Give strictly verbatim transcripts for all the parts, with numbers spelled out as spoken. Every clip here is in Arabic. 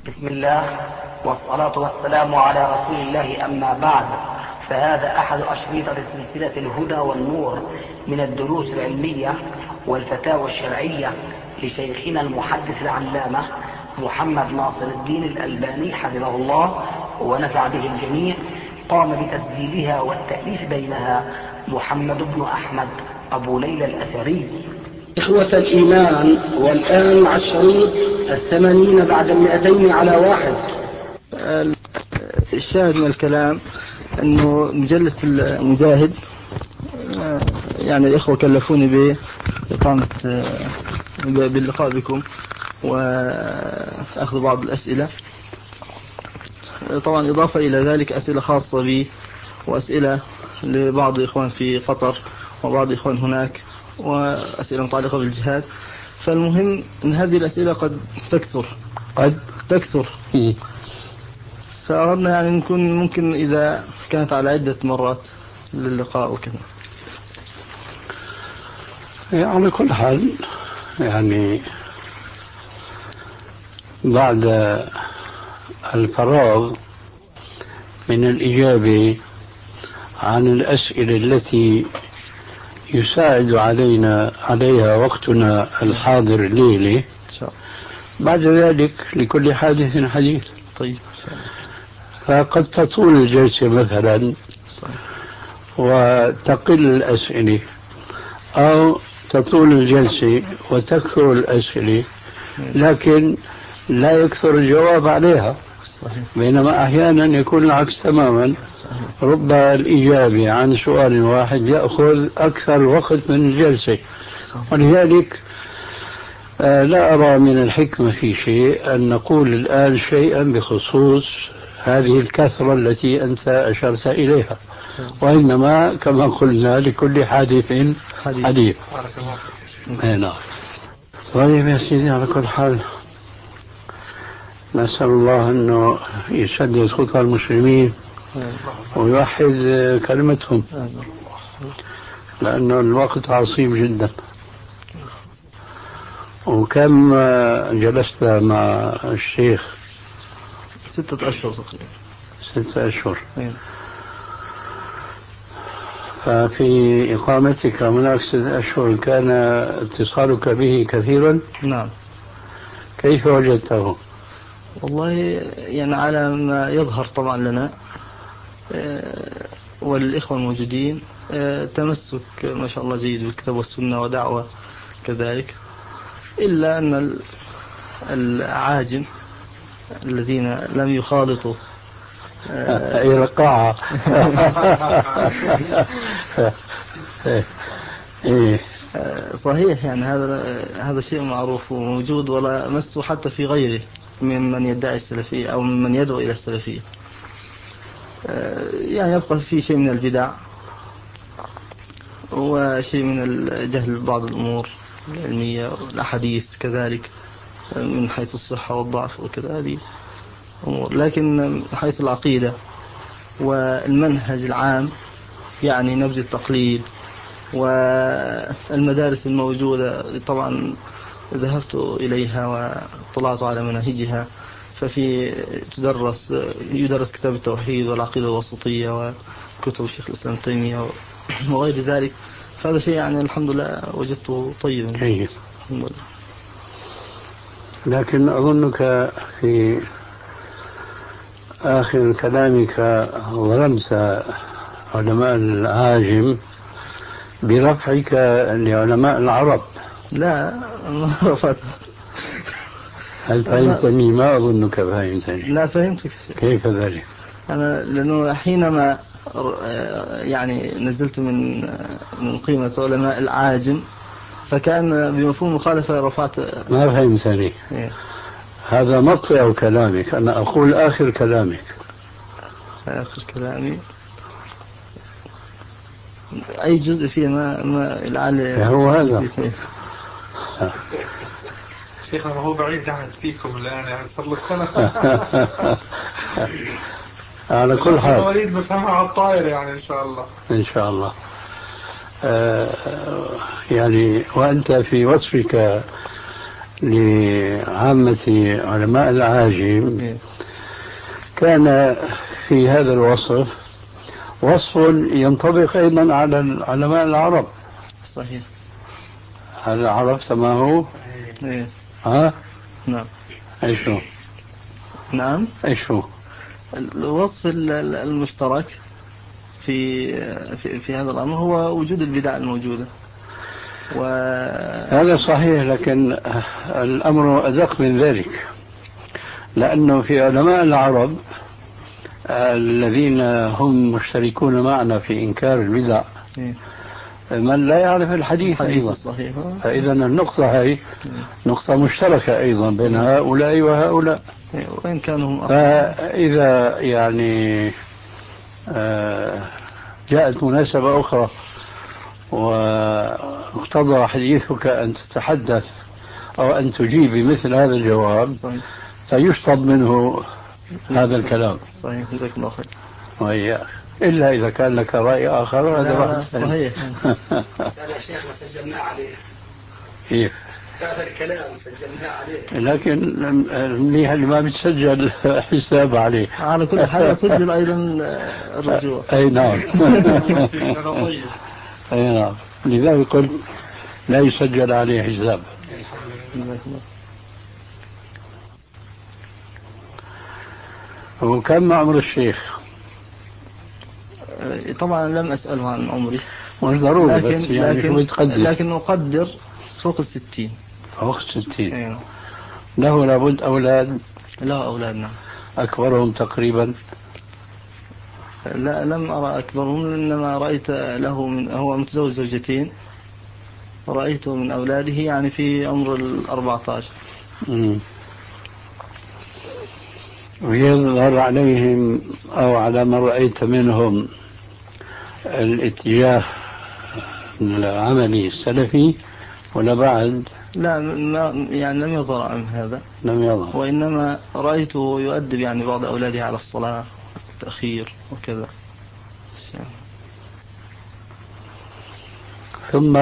بسم الله والصلاة والسلام على رسول الله، أما بعد، فهذا أحد أشرطة سلسلة الهدى والنور من الدروس العلمية والفتاوى الشرعية لشيخنا المحدث العلامة محمد ناصر الدين الألباني حفظه الله ونفع به الجميع. قام بتسجيلها والتأليف بينها محمد بن أحمد أبو ليلى الأثري. إخوة الإيمان، والآن مع الشريط الثمانين بعد المئتين على واحد. الشاهد من الكلام أنه مجلة المجاهد يعني الإخوة كلفوني بإقامة باللقاء بكم وأخذ بعض الأسئلة، طبعا إضافة إلى ذلك أسئلة خاصة بي وأسئلة لبعض إخوان في قطر وبعض إخوان هناك وأسئلة متعلقة بالجهاد. فالمهم أن هذه الأسئلة قد تكثر قد تكثر فأردنا يعني نكون ممكن إذا كانت على عدة مرات للقاء وكذا. على كل حال يعني بعد الفراغ من الإجابة عن الأسئلة التي يساعد علينا عليها وقتنا الحاضر الليلة، بعد ذلك لكل حادث حديث. طيب، فقد تطول الجلسة مثلا وتقل الأسئلة، أو تطول الجلسة وتكثر الأسئلة لكن لا يكثر الجواب عليها. بينما أحيانا يكون العكس تماما، رب الإجابة عن سؤال واحد يأخذ أكثر وقت من الجلسة. ولذلك لا أرى من الحكمة في شيء أن نقول الآن شيئا بخصوص هذه الكثرة التي أنت أشرت إليها، وإنما كما قلنا لكل حادث حديث. نعم. طيب يا سيدي، على كل حال نسأل الله أنه يسدد خطى المسلمين ويوحد كلمتهم، لأنه الوقت عصيب جدا. وكم جلست مع الشيخ؟ ستة أشهر تقريبا. ستة أشهر. ففي إقامتك هناك ستة أشهر كان اتصالك به كثيرا؟ نعم. كيف وجدته؟ والله يعني على ما يظهر طبعا لنا والإخوة الموجودين تمسك ما شاء الله جيد بالكتاب والسنة ودعوة كذلك، إلا أن العاجم الذين لم يخالطوا أي رقاعة صحيح. يعني هذا هذا شيء معروف وموجود ولا مسته حتى في غيره ممن يدعي السلفية أو ممن يدعو إلى السلفية. يعني يبقى في شيء من البدع وشيء من الجهل ببعض الأمور العلمية والأحاديث كذلك من حيث الصحة والضعف وكذا، هذه أمور. لكن من حيث العقيدة والمنهج العام يعني نبذ التقليد والمدارس الموجودة طبعا ذهبت إليها واطلعت على مناهجها. ففي تدرس يدرس كتاب التوحيد والعقيدة الوسطية وكتب الشيخ الإسلام تيمية وغير ذلك. فهذا شيء يعني الحمد لله وجدته طيبا. الحمد لله. لكن أظنك في آخر كلامك ظلمت علماء العاجم برفعك لعلماء العرب. لا، ما رفعت. هل فهمتني؟ ما أظنك فهمتني. لا، فهمتك. كيف ذلك؟ أنا لأنه حينما يعني نزلت من من قيمة علماء العاجم فكان بمفهوم مخالفة رفعت. ما فهمتني. إيه؟ هذا مطلع كلامك، أنا أقول آخر كلامك. آخر كلامي أي جزء فيه ما ما لعل هو هذا. شيخنا ما هو بعيد قاعد فيكم الآن، يعني صار له سنة. على كل حال المواليد بفهمها على الطائر يعني إن شاء الله. إن شاء الله. آه يعني وأنت في وصفك لعامة علماء العاجم كان في هذا الوصف وصف ينطبق أيضا على علماء العرب. صحيح. هل عرفت ما هو؟ إيه. ها؟ نعم. ايش هو؟ نعم. ايش هو؟ الوصف المشترك في في, في هذا الأمر هو وجود البدع الموجودة. و... هذا صحيح، لكن الأمر أدق من ذلك، لأنه في علماء العرب الذين هم مشتركون معنا في إنكار البدع من لا يعرف الحديث, الحديث أيضا الصحيح. فإذا النقطة هي نقطة مشتركة أيضا بين هؤلاء وهؤلاء وإن كانوا. فإذا يعني جاءت مناسبة أخرى واقتضى حديثك أن تتحدث أو أن تجيب بمثل هذا الجواب صحيح. فيشطب منه هذا الكلام. صحيح. جزاك الله خير. وإياك، إلا إذا كان لك رأي آخر هذا واحد صحيح. سأل يا شيخ وسجلنا عليه. كيف؟ هذا الكلام سجلناه عليه. لكن منيح اللي ما بتسجل حساب عليه. على كل حال سجل أيضا الرجوع. أي نعم. أي نعم، لذلك قلت لا يسجل عليه حساب. وكم عمر الشيخ؟ طبعا لم أسأله عن عمري، مش ضروري، لكن بس يعني لكن, شو بتقدر؟ لكن أقدر فوق الستين. فوق الستين. أيوة. له لابد أولاد؟ له أولاد نعم. أكبرهم تقريبا؟ لا لم أرى أكبرهم، إنما رأيت له من هو متزوج زوجتين، رأيته من أولاده يعني في عمر الأربعة عشر. امم ويظهر عليهم أو على ما رأيت منهم الاتجاه العملي السلفي ولا بعد؟ لا ما يعني لم يظهر عن هذا، لم يظهر، وإنما رأيته يؤدب يعني بعض أولاده على الصلاة والتأخير وكذا. ثم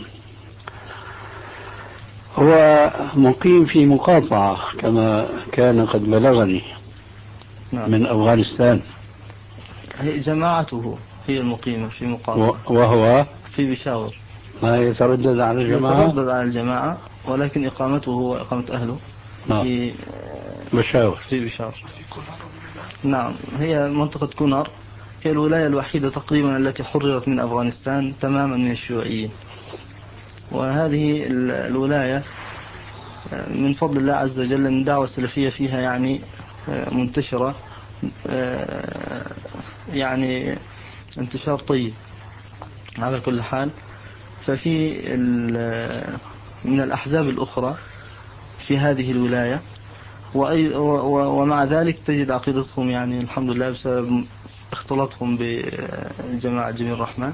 هو مقيم في مقاطعة كما كان قد بلغني. نعم. من أفغانستان. هي جماعته هي المقيمة في مقاطعة، وهو في بشاور. ما يتردد على الجماعة؟ يتردد على الجماعة، ولكن إقامته هو إقامة أهله. نعم. في بشاور. في بشاور. نعم. هي منطقة كونار، هي الولاية الوحيدة تقريبا التي حررت من أفغانستان تماما من الشيوعيين، وهذه الولاية من فضل الله عز وجل أن الدعوة السلفية فيها يعني منتشرة، يعني انتشار طيب على كل حال. ففي من الأحزاب الأخرى في هذه الولاية، ومع ذلك تجد عقيدتهم يعني الحمد لله بسبب اختلاطهم بجماعة جميع الرحمن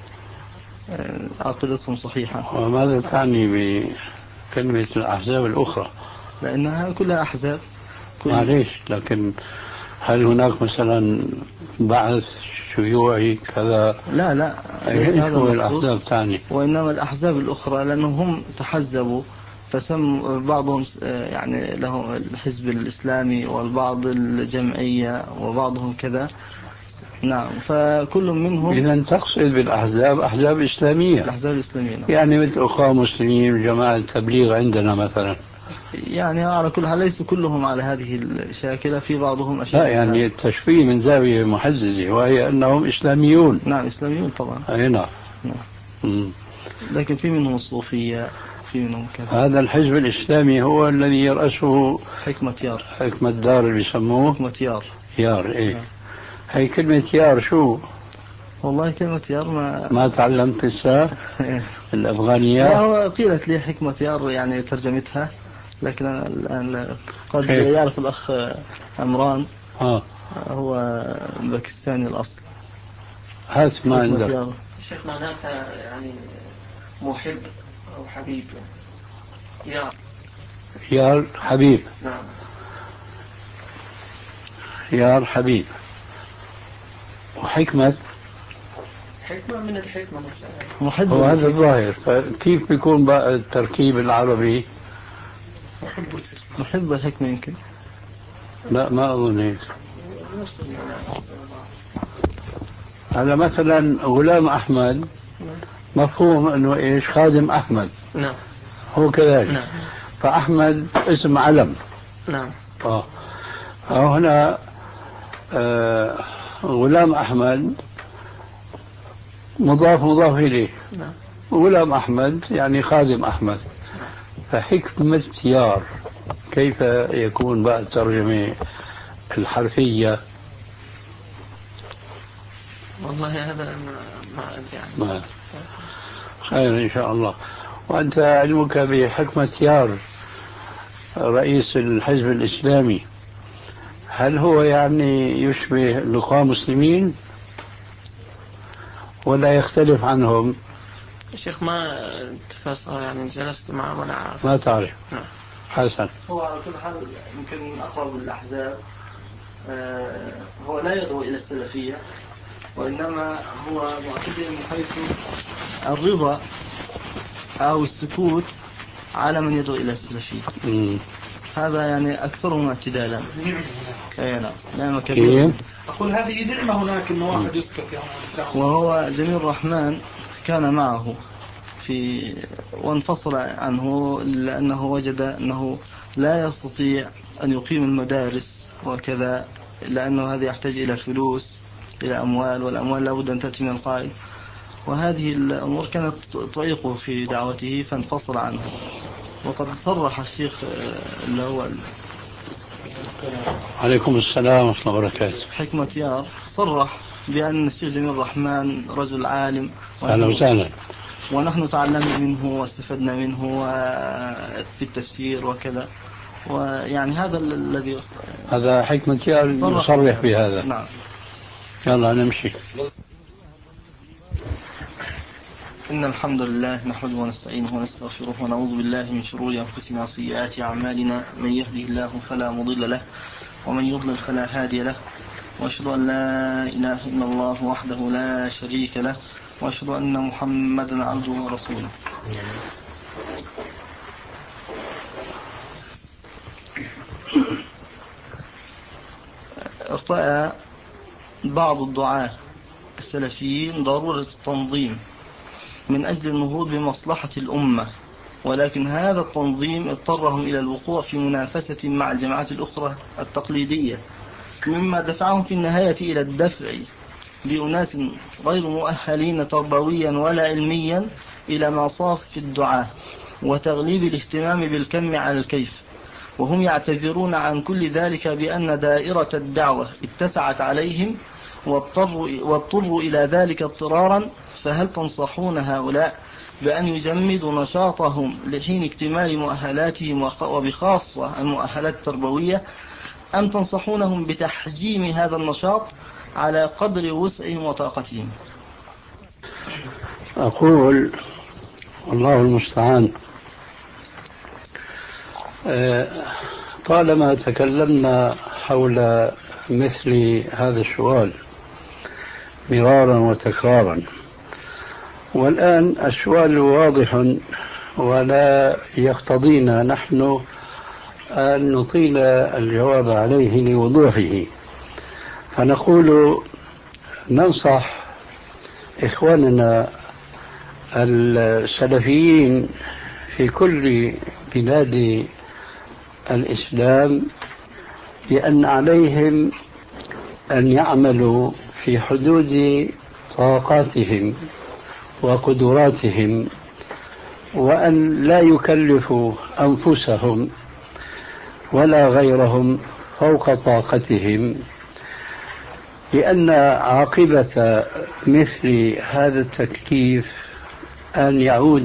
عقيدتهم صحيحة. وماذا تعني بكلمة الأحزاب الأخرى؟ لأنها كلها أحزاب. كل... معليش، لكن هل هناك مثلا بعث شيوعي كذا؟ لا لا، ليس هذا الأحزاب تعني، وإنما الأحزاب الأخرى لأنهم تحزبوا فسم بعضهم يعني له الحزب الإسلامي والبعض الجمعية وبعضهم كذا. نعم. فكل منهم. إذا تقصد بالأحزاب أحزاب إسلامية؟ الأحزاب الإسلامية نعم. يعني مثل أخوان مسلمين، جماعة التبليغ عندنا مثلا. يعني على كل حال ليس كلهم على هذه الشاكلة، في بعضهم أشياء. لا يعني التشبيه من زاوية محددة، وهي أنهم إسلاميون. نعم إسلاميون طبعا. أي نعم. نعم. لكن في منهم الصوفية، في منهم كذا. هذا الحزب الإسلامي هو الذي يرأسه حكمة يار. حكمة دار اللي بيسموه حكمة يار. يار إيه. نعم. هي كلمة يار شو؟ والله كلمة يار ما ما تعلمت لسه الأفغانية. لا هو قيلت لي حكمة يار يعني ترجمتها، لكن أنا الآن قد إيه؟ يعرف الأخ عمران آه. هو باكستاني الأصل. هات ما عندك شيخ معناتها يعني محب أو حبيب. يار يار حبيب. نعم. يار حبيب. وحكمة حكمة من الحكمة نفسها. محب. وهذا الظاهر. فكيف بيكون بقى التركيب العربي محب الحكمة يمكن. لا ما أظن هيك. هذا مثلا غلام أحمد مفهوم أنه إيش خادم أحمد. نعم. هو كذلك. نعم. فأحمد اسم علم. نعم. آه. هنا آه غلام أحمد مضاف مضاف إليه. نعم. غلام أحمد يعني خادم أحمد. فحكمة يار كيف يكون بعد ترجمة الحرفية؟ والله هذا ما ما يعني ما خير إن شاء الله. وأنت علمك بحكمة يار رئيس الحزب الإسلامي، هل هو يعني يشبه لقاء مسلمين ولا يختلف عنهم؟ يا شيخ ما تفسر يعني جلست معه ولا عارف. ما تعرف. نعم. حسن. هو على كل حال يمكن أقرب الأحزاب. آه هو لا يدعو إلى السلفية، وإنما هو معتدل من حيث الرضا أو السكوت على من يدعو إلى السلفية. مم. هذا يعني أكثرهم اعتدالا. أي نعم. نعم كيف؟ كبير. أقول هذه نعمة هناك إنه واحد يسكت يعني. وهو جميل الرحمن كان معه في وانفصل عنه لأنه وجد أنه لا يستطيع أن يقيم المدارس وكذا، لأنه هذا يحتاج إلى فلوس، إلى أموال، والأموال لابد أن تأتي من القائل، وهذه الأمور كانت تعيقه في دعوته فانفصل عنه. وقد صرح الشيخ اللي هو عليكم السلام ورحمة الله وبركاته حكمة يار صرح بأن الشيخ جميل الرحمن رجل عالم، أهلا وسهلا، ونحن تعلمنا منه واستفدنا منه في التفسير وكذا، ويعني هذا الذي هذا حكمة يار يصرح بهذا. نعم. يلا نمشي. إن الحمد لله نحمده ونستعينه ونستغفره ونعوذ بالله من شرور أنفسنا وسيئات أعمالنا، من يهده الله فلا مضل له ومن يضلل فلا هادي له، وأشهد أن لا إله إلا الله وحده لا شريك له، وأشهد أن محمدا عبده ورسوله. ارتأى بعض الدعاة السلفيين ضرورة التنظيم من أجل النهوض بمصلحة الأمة، ولكن هذا التنظيم اضطرهم إلى الوقوع في منافسة مع الجماعات الأخرى التقليدية، مما دفعهم في النهاية إلى الدفع بأناس غير مؤهلين تربويا ولا علميا إلى مصاف الدعاة، وتغليب الاهتمام بالكم على الكيف، وهم يعتذرون عن كل ذلك بأن دائرة الدعوة اتسعت عليهم واضطروا, واضطروا إلى ذلك اضطرارا. فهل تنصحون هؤلاء بأن يجمدوا نشاطهم لحين اكتمال مؤهلاتهم وبخاصة المؤهلات التربوية، أم تنصحونهم بتحجيم هذا النشاط على قدر وسعهم وطاقتهم؟ أقول الله المستعان. طالما تكلمنا حول مثل هذا السؤال مرارا وتكرارا، والآن السؤال واضح ولا يقتضينا نحن أن نطيل الجواب عليه لوضوحه، فنقول ننصح إخواننا السلفيين في كل بلاد الإسلام بأن عليهم أن يعملوا في حدود طاقاتهم وقدراتهم، وأن لا يكلفوا أنفسهم ولا غيرهم فوق طاقتهم، لأن عاقبة مثل هذا التكليف أن يعود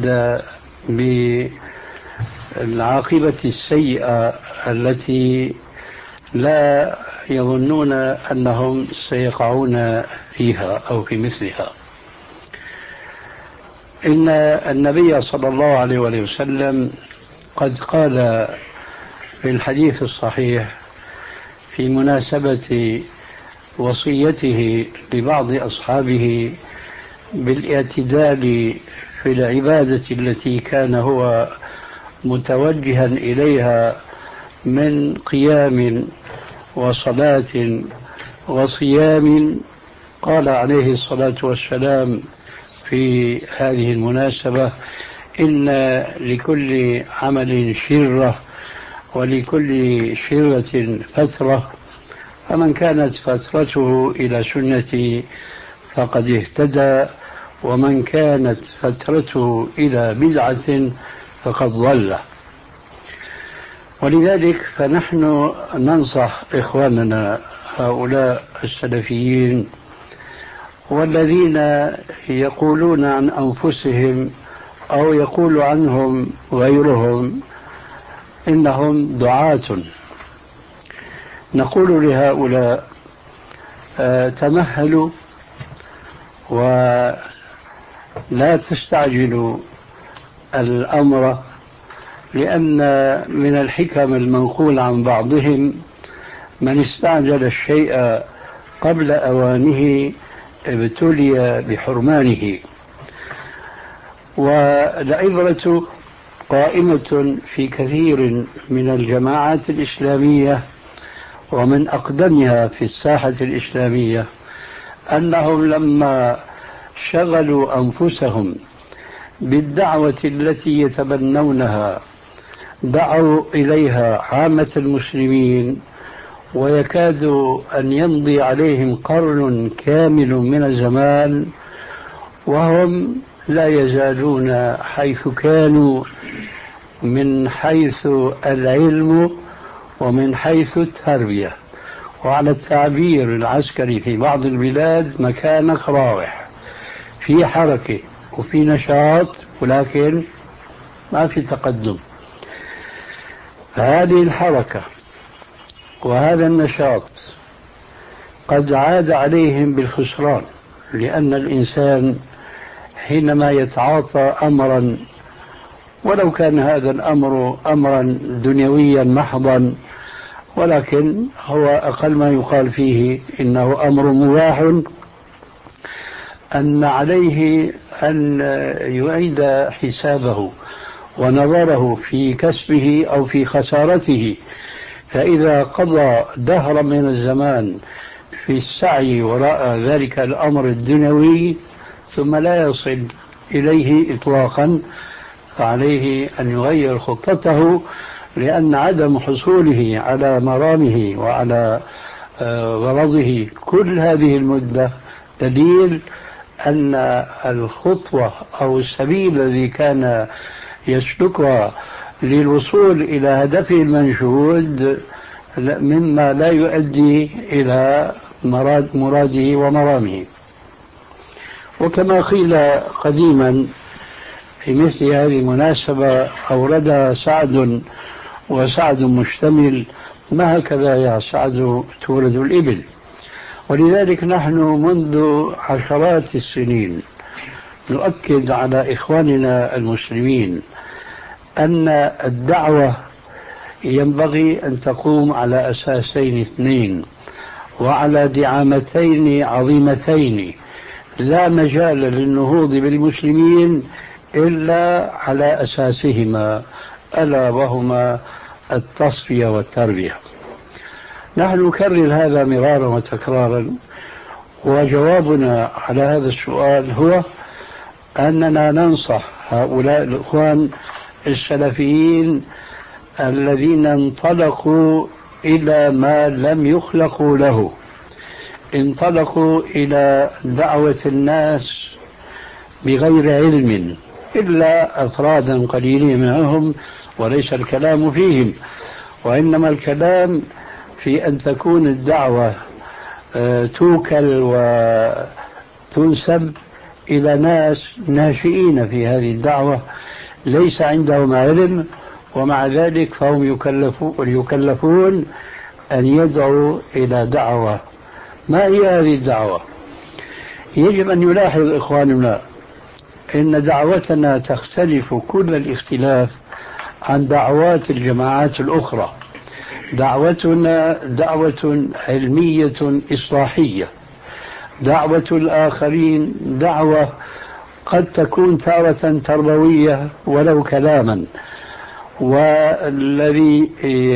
بالعاقبة السيئة التي لا يظنون أنهم سيقعون فيها أو في مثلها. إن النبي صلى الله عليه وسلم قد قال في الحديث الصحيح في مناسبة وصيته لبعض أصحابه بالاعتدال في العبادة التي كان هو متوجها إليها من قيام وصلاة وصيام، قال عليه الصلاة والسلام في هذه المناسبة: إن لكل عمل شرة ولكل شرة فترة، فمن كانت فترته إلى سنتي فقد اهتدى، ومن كانت فترته إلى بدعة فقد ضل. ولذلك فنحن ننصح إخواننا هؤلاء السلفيين والذين يقولون عن أنفسهم أو يقول عنهم غيرهم إنهم دعاة، نقول لهؤلاء: آه تمهلوا ولا تستعجلوا الأمر، لأن من الحكم المنقول عن بعضهم: من استعجل الشيء قبل أوانه ابتلي بحرمانه. والعبرة قائمة في كثير من الجماعات الإسلامية ومن أقدمها في الساحة الإسلامية أنهم لما شغلوا أنفسهم بالدعوة التي يتبنونها دعوا إليها عامة المسلمين، ويكاد أن يمضي عليهم قرن كامل من الزمان وهم لا يزالون حيث كانوا من حيث العلم ومن حيث التربية، وعلى التعبير العسكري في بعض البلاد مكانك راوح، في حركة وفي نشاط ولكن ما في تقدم. هذه الحركة وهذا النشاط قد عاد عليهم بالخسران، لأن الإنسان حينما يتعاطى أمرا ولو كان هذا الأمر أمرا دنيويا محضا، ولكن هو أقل ما يقال فيه إنه أمر مباح، أن عليه أن يعيد حسابه ونظره في كسبه أو في خسارته. فإذا قضى دهرا من الزمان في السعي وراء ذلك الأمر الدنيوي ثم لا يصل إليه إطلاقا، فعليه أن يغير خطته، لأن عدم حصوله على مرامه وعلى غرضه كل هذه المدة دليل أن الخطوة أو السبيل الذي كان يسلكها للوصول إلى هدفه المنشود مما لا يؤدي إلى مراد مراده ومرامه. وكما قيل قديما في مثل هذه المناسبة أوردها سعد وسعد مشتمل: ما هكذا يا سعد تولد الإبل. ولذلك نحن منذ عشرات السنين نؤكد على إخواننا المسلمين أن الدعوة ينبغي أن تقوم على أساسين اثنين وعلى دعامتين عظيمتين، لا مجال للنهوض بالمسلمين إلا على أساسهما، ألا وهما التصفية والتربية. نحن نكرر هذا مرارا وتكرارا، وجوابنا على هذا السؤال هو أننا ننصح هؤلاء الإخوان السلفيين الذين انطلقوا إلى ما لم يخلقوا له، انطلقوا إلى دعوة الناس بغير علم إلا أفرادا قليلين منهم، وليس الكلام فيهم، وإنما الكلام في أن تكون الدعوة توكل وتنسب إلى ناس ناشئين في هذه الدعوة ليس عندهم علم، ومع ذلك فهم يكلفون, يكلفون أن يدعوا إلى دعوة. ما هي هذه الدعوة؟ يجب أن يلاحظ إخواننا إن دعوتنا تختلف كل الاختلاف عن دعوات الجماعات الأخرى. دعوتنا دعوة علمية إصلاحية، دعوة الآخرين دعوة قد تكون تارة تربوية ولو كلاما، والذي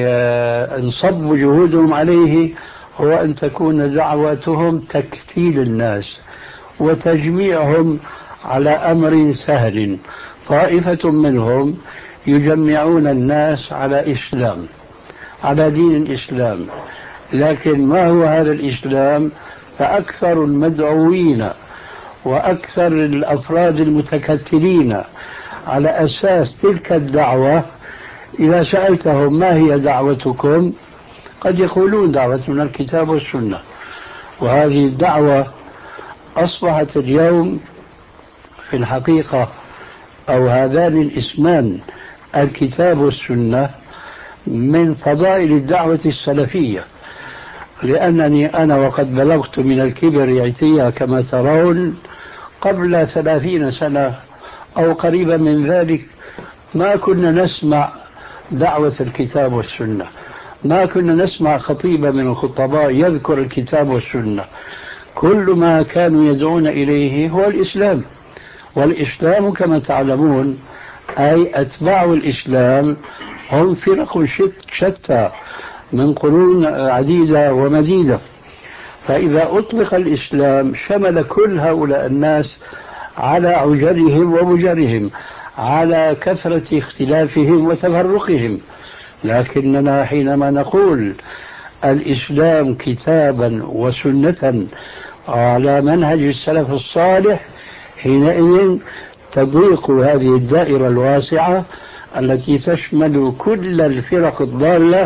انصب جهودهم عليه هو أن تكون دعوتهم تكتيل الناس وتجميعهم على أمر سهل. طائفة منهم يجمعون الناس على إسلام، على دين الإسلام، لكن ما هو هذا الإسلام؟ فأكثر المدعوين وأكثر الأفراد المتكتلين على أساس تلك الدعوة إذا سألتهم ما هي دعوتكم قد يقولون دعوتنا الكتاب والسنة. وهذه الدعوة أصبحت اليوم في الحقيقة، أو هذان الاسمان الكتاب والسنة، من فضائل الدعوة السلفية، لأنني أنا وقد بلغت من الكبر عتيا كما ترون قبل ثلاثين سنة أو قريبا من ذلك ما كنا نسمع دعوة الكتاب والسنة، ما كنا نسمع خطيبا من الخطباء يذكر الكتاب والسنة. كل ما كانوا يدعون إليه هو الإسلام، والإسلام كما تعلمون أي أتباع الإسلام هم فرق شتى من قرون عديدة ومديدة. فإذا أطلق الإسلام شمل كل هؤلاء الناس على عجرهم ومجرهم، على كثرة اختلافهم وتفرقهم. لكننا حينما نقول الإسلام كتابا وسنة على منهج السلف الصالح، حينئذ تضيق هذه الدائرة الواسعة التي تشمل كل الفرق الضالة،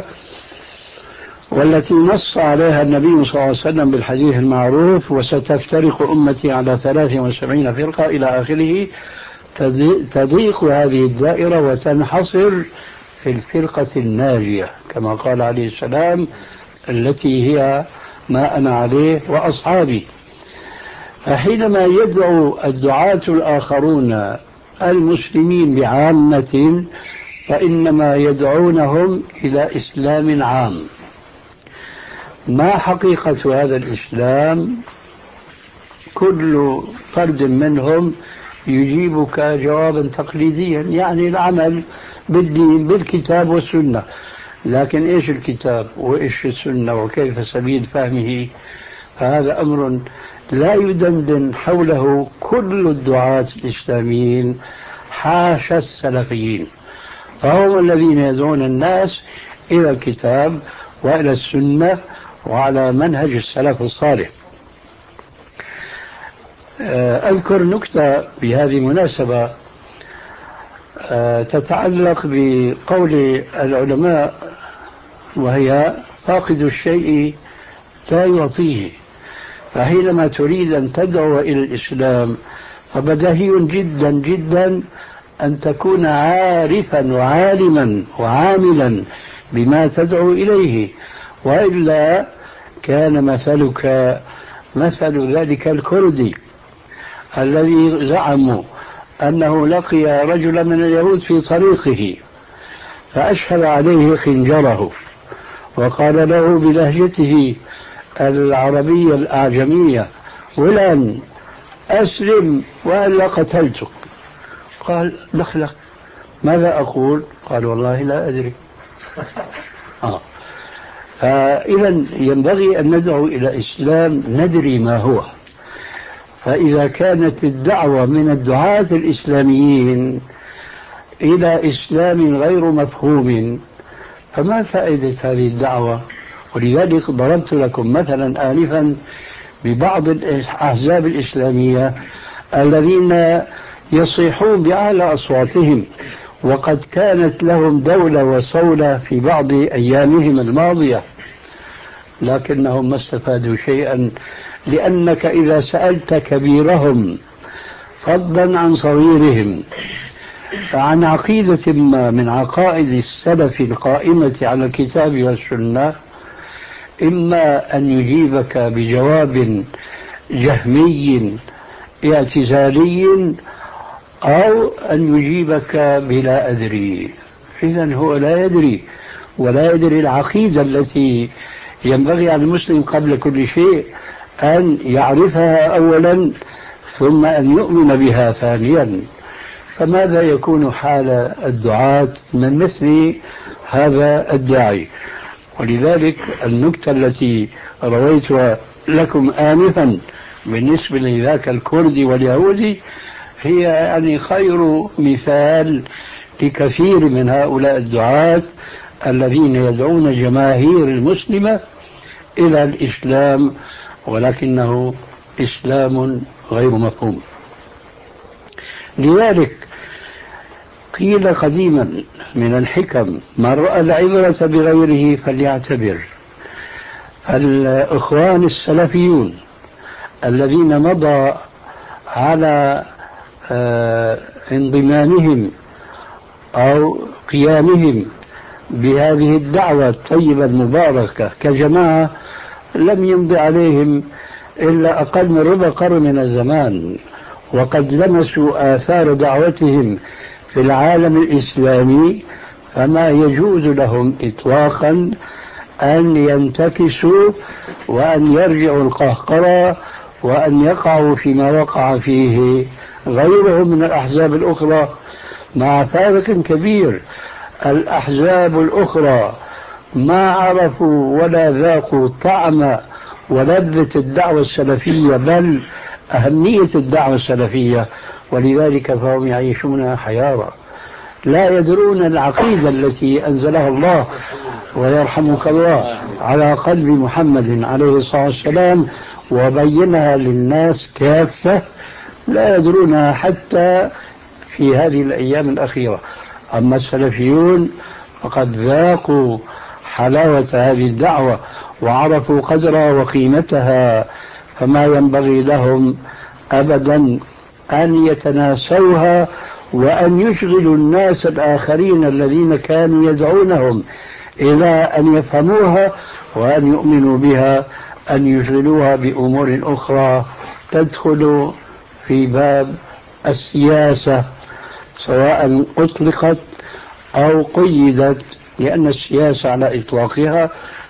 والتي نص عليها النبي صلى الله عليه وسلم بالحديث المعروف: وستفترق أمتي على ثلاث وسبعين فرقة إلى آخره. تضيق هذه الدائرة وتنحصر في الفرقة الناجية كما قال عليه السلام، التي هي ما أنا عليه وأصحابي. فحينما يدعو الدعاة الآخرون المسلمين بعامة فإنما يدعونهم إلى إسلام عام. ما حقيقة هذا الإسلام؟ كل فرد منهم يجيبك جوابا تقليديا، يعني العمل بالدين بالكتاب والسنة. لكن إيش الكتاب وإيش السنة وكيف سبيل فهمه؟ فهذا أمر لا يدندن حوله كل الدعاة الإسلاميين حاشا السلفيين، فهم الذين يدعون الناس إلى الكتاب وإلى السنة وعلى منهج السلف الصالح. أذكر نكتة بهذه المناسبة تتعلق بقول العلماء، وهي: فاقد الشيء لا يعطيه. فحينما تريد أن تدعو إلى الإسلام فبديهي جدا جدا أن تكون عارفا وعالما وعاملا بما تدعو إليه، وإلا كان مثلك مثل ذلك الكردي الذي زعموا أنه لقي رجلا من اليهود في طريقه فأشهر عليه خنجره وقال له بلهجته العربية الأعجمية: ولن أسلم وإلا قتلتك. قال: دخلك، ماذا أقول؟ قال: والله لا أدري. آه. فإذا ينبغي أن ندعو إلى إسلام ندري ما هو. فإذا كانت الدعوة من الدعاة الإسلاميين إلى إسلام غير مفهوم فما فائدة هذه الدعوة؟ ولذلك ضربت لكم مثلا آنفا ببعض الأحزاب الإسلامية الذين يصيحون بأعلى أصواتهم، وقد كانت لهم دولة وصولة في بعض أيامهم الماضية، لكنهم ما استفادوا شيئا، لأنك إذا سألت كبيرهم فضلا عن صغيرهم عن عقيدة ما من عقائد السلف القائمة على الكتاب والسنة، إما أن يجيبك بجواب جهمي اعتزالي أو أن يجيبك بلا أدري. إذن هو لا يدري، ولا يدري العقيدة التي ينبغي على المسلم قبل كل شيء أن يعرفها أولا ثم أن يؤمن بها ثانيا. فماذا يكون حال الدعاة من مثل هذا الداعي؟ ولذلك النكتة التي رويتها لكم آنفا بالنسبة لذاك الكردي واليهودي هي يعني خير مثال لكثير من هؤلاء الدعاة الذين يدعون جماهير المسلمة إلى الإسلام ولكنه إسلام غير مفهوم. لذلك قيل قديما من الحكم: من رأى العبرة بغيره فليعتبر. فالإخوان السلفيون الذين مضى على آه انضمامهم أو قيامهم بهذه الدعوة الطيبة المباركة كجماعة لم يمضي عليهم إلا أقل من ربع قرن من الزمان، وقد لمسوا آثار دعوتهم في العالم الإسلامي، فما يجوز لهم إطلاقا أن ينتكسوا وأن يرجعوا القهقرة وأن يقعوا فيما وقع فيه غيرهم من الأحزاب الأخرى، مع فارق كبير. الأحزاب الأخرى ما عرفوا ولا ذاقوا طعم ولذة الدعوة السلفية بل أهمية الدعوة السلفية، ولذلك فهم يعيشون حيارى لا يدرون العقيدة التي أنزلها الله ويرحمك الله على قلب محمد عليه الصلاة والسلام وبينها للناس كافة، لا يدرونها حتى في هذه الأيام الأخيرة. أما السلفيون فقد ذاقوا حلاوة هذه الدعوة وعرفوا قدرها وقيمتها، فما ينبغي لهم أبدا أن يتناسوها وأن يشغلوا الناس الآخرين الذين كانوا يدعونهم إلى أن يفهموها وأن يؤمنوا بها، أن يشغلوها بأمور أخرى تدخل في باب السياسة سواء أطلقت أو قيدت، لأن السياسة على إطلاقها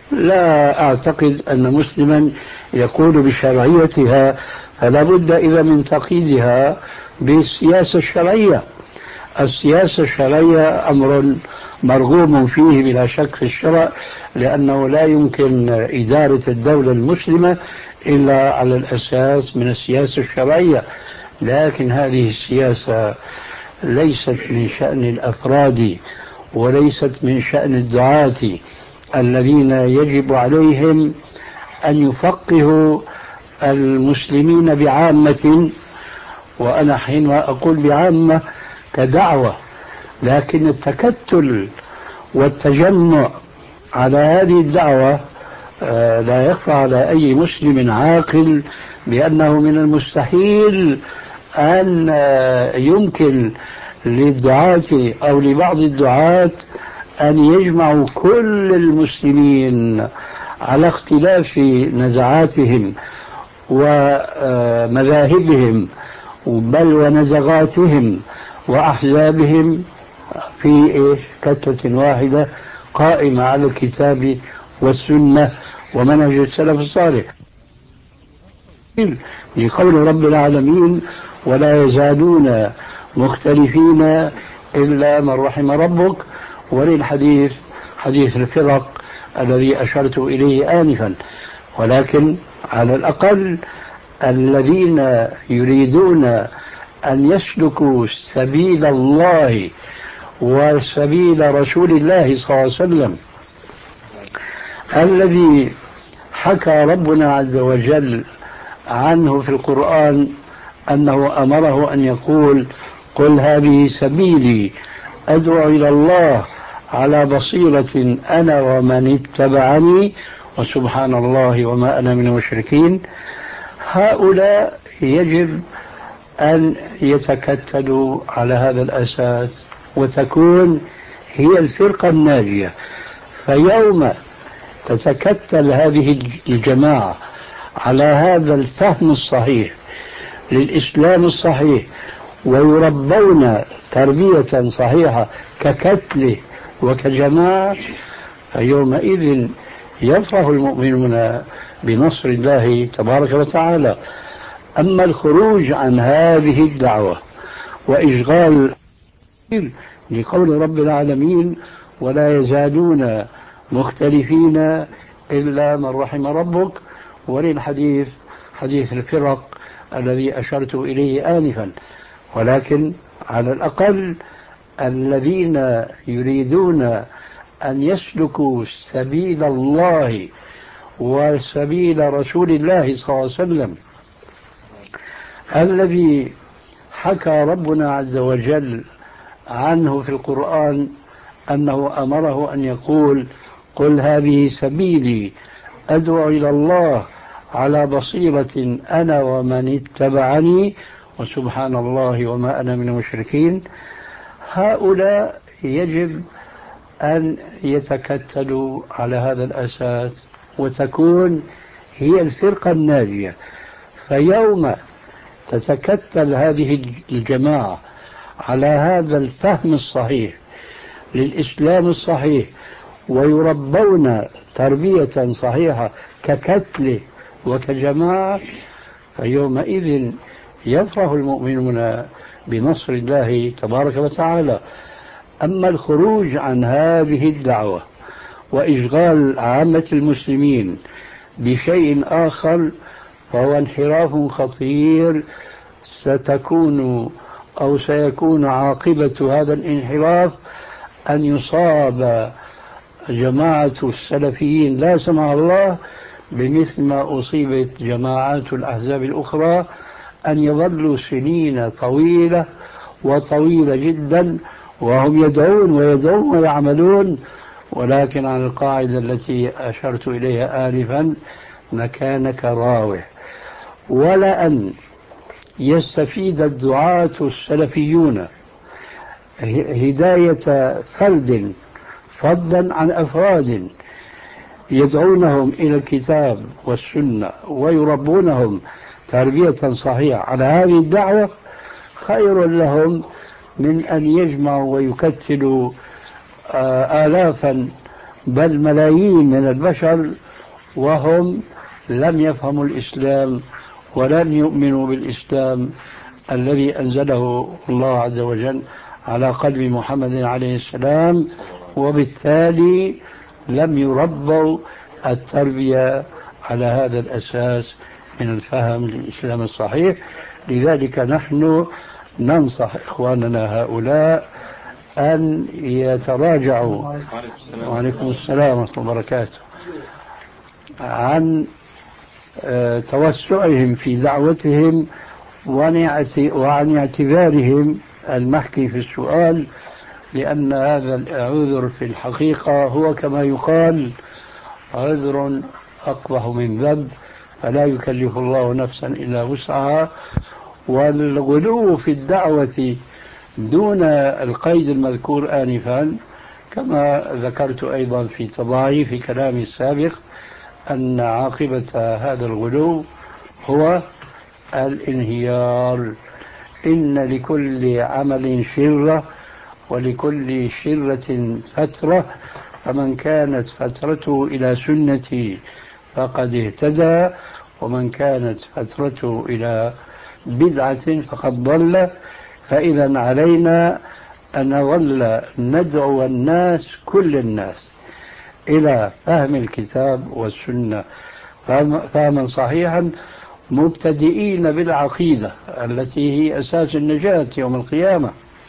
لا أعتقد أن مسلما يقول بشرعيتها، فلا بد إذا من تقييدها بالسياسة الشرعية. السياسة الشرعية أمر مرغوب فيه بلا شك في الشرع، لأنه لا يمكن إدارة الدولة المسلمة إلا على الأساس من السياسة الشرعية، لكن هذه السياسة ليست من شأن الأفراد وليست من شأن الدعاة الذين يجب عليهم أن يفقهوا المسلمين بعامة، وأنا حينما أقول بعامة كدعوة، لكن التكتل والتجمع على هذه الدعوة لا يخفى على أي مسلم عاقل بأنه من المستحيل أن يمكن للدعاة أو لبعض الدعاة أن يجمعوا كل المسلمين على اختلاف نزعاتهم ومذاهبهم بل ونزغاتهم وأحزابهم في كتلة واحدة قائمة على الكتاب والسنة ومنهج السلف الصالح، لقول رب العالمين: ولا يزالون مختلفين إلا من رحم ربك. وللحديث حديث الفرق الذي أشرت إليه آنفا، ولكن على الأقل الذين يريدون أن يسلكوا سبيل الله وسبيل رسول الله صلى الله عليه وسلم الذي حكى ربنا عز وجل عنه في القرآن أنه أمره أن يقول: قل هذه سبيلي أدعو إلى الله على بصيرة أنا ومن اتبعني وسبحان الله وما أنا من المشركين. هؤلاء يجب أن يتكتلوا على هذا الأساس وتكون هي الفرقة الناجية. فيوم تتكتل هذه الجماعة على هذا الفهم الصحيح للإسلام الصحيح ويربون تربية صحيحة ككتله وكجماعة، فيومئذ يفرح المؤمنون بنصر الله تبارك وتعالى. أما الخروج عن هذه الدعوة وإشغال لقول رب العالمين ولا يزالون مختلفين إلا من رحم ربك، وللحديث حديث الفرق الذي أشرت إليه آنفا. ولكن على الأقل الذين يريدون أن يسلكوا سبيل الله وسبيل رسول الله صلى الله عليه وسلم الذي حكى ربنا عز وجل عنه في القرآن أنه أمره أن يقول قل هذه سبيلي أدعو إلى الله على بصيرة أنا ومن اتبعني وسبحان الله وما أنا من المشركين. هؤلاء يجب أن يتكتلوا على هذا الأساس وتكون هي الفرقة الناجية. فيوم تتكتل هذه الجماعة على هذا الفهم الصحيح للإسلام الصحيح ويربون تربية صحيحة ككتله وكجماعة، فيومئذ يفرح المؤمنون بنصر الله تبارك وتعالى. أما الخروج عن هذه الدعوة وإشغال عامة المسلمين بشيء آخر فهو انحراف خطير، ستكون أو سيكون عاقبة هذا الانحراف أن يصاب جماعة السلفيين لا سمح الله بمثل ما أصيبت جماعات الأحزاب الأخرى، أن يظلوا سنين طويلة وطويلة جدا وهم يدعون ويدعون ويعملون، ولكن عن القاعدة التي أشرت إليها آنفا مكانك راوح. ولا أن يستفيد الدعاة السلفيون هداية فرد فضلا عن أفراد يدعونهم إلى الكتاب والسنة ويربونهم تربية صحيحة على هذه الدعوة خير لهم من أن يجمعوا ويكتلوا آلافا بل ملايين من البشر وهم لم يفهموا الإسلام ولم يؤمنوا بالإسلام الذي أنزله الله عز وجل على قلب محمد عليه السلام، وبالتالي لم يربوا التربية على هذا الأساس من الفهم للإسلام الصحيح. لذلك نحن ننصح إخواننا هؤلاء أن يتراجعوا وعليكم السلام ورحمة الله وبركاته عن توسعهم في دعوتهم وعن اعتبارهم المحكي في السؤال، لأن هذا العذر في الحقيقة هو كما يقال عذر أقبح من ذنب، فلا يكلف الله نفسا إلا وسعها. والغلو في الدعوة دون القيد المذكور آنفا كما ذكرت أيضا في تضاعي في كلامي السابق أن عاقبة هذا الغلو هو الانهيار. إن لكل عمل شرة ولكل شرة فترة، فمن كانت فترته إلى سنتي فقد اهتدى ومن كانت فترته إلى بدعة فقد ضل. فإذا علينا أن نظل ندعو الناس كل الناس إلى فهم الكتاب والسنة فهما صحيحا، مبتدئين بالعقيدة التي هي أساس النجاة يوم القيامة،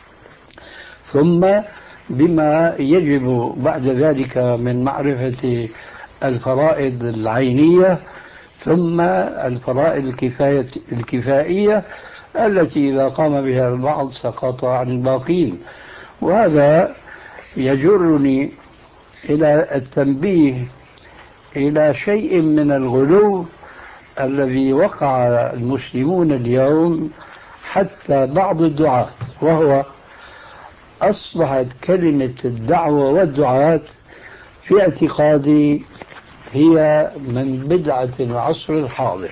ثم بما يجب بعد ذلك من معرفة الفرائض العينية، ثم الفرائض الكفاية الكفائية التي إذا قام بها البعض سقط عن الباقين. وهذا يجرني إلى التنبيه إلى شيء من الغلو الذي وقع المسلمون اليوم حتى بعض الدعاة، وهو أصبحت كلمة الدعوة والدعاة في اعتقادي هي من بدعة العصر الحاضر،